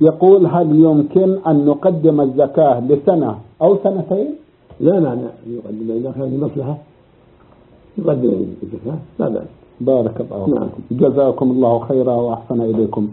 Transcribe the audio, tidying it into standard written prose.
يقول هل يمكن أن نقدم الزكاة لسنة أو سنتين؟ لا معنى يقدم إذا كان في مصلحة يقدم الزكاة لا بأس. بارك الله فيكم. جزاكم الله خيرا وأحسن إليكم.